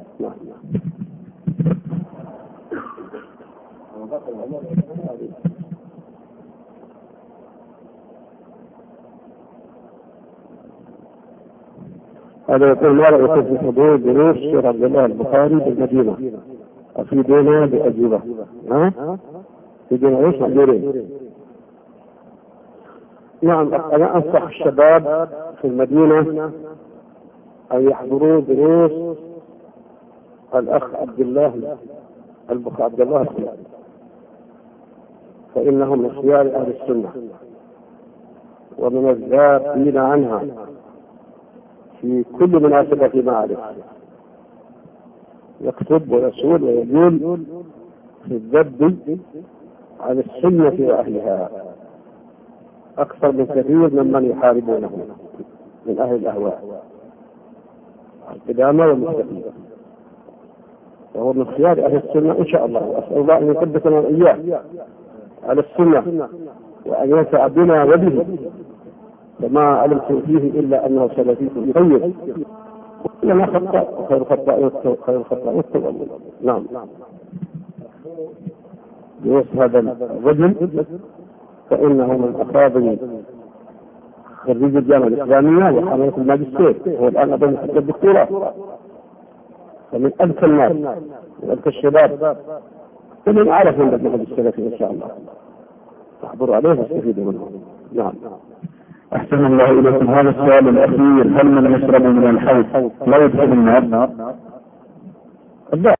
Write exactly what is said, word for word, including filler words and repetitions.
هذا يقول ما رأيكم في حضور دروس الشيخ عبد الله البخاري بالمدينة؟ أفيدونا بأجوبة. ها؟ أفيدونا إيش مقدورين؟ نعم، أنا أنصح الشباب في المدينة أن يحضروا دروس الأخ عبد الله البخاري عبد الله البخاري، فإنهم من خيار أهل السنة ومن الذابين عنها في كل مناسبة معرفة. يكتب ويسول ويقول في الذب عن السنة وأهلها أكثر من كثير ممن يحاربونه من أهل الأهواء القدامى والمستقيمة، وهو من خيار أهل السنة إن شاء الله. وأسأل الله أن يثبتنا وإياه على السنة وأن ينفع بنا وبه، فما علمت فيه إلا أنه سلفي طيب لما خطأ خير الخطأ خير الخطأ والتوبة. نعم. يوصف هذا الرجل فإنه من أفراد خريج الجامعة الإسلامية وحملة الماجستير، هو الآن أظن حتى الدكتوراه، فمن أذكى الناس من أذكى الشباب، ومن أعرف من المذهب السلفي إن شاء الله. تحضروا عليه واستفيدوا منه. نعم. أحسن الله إليكم. هذا السؤال الأخير: هل من يشرب من الحوض لا يدخل النار؟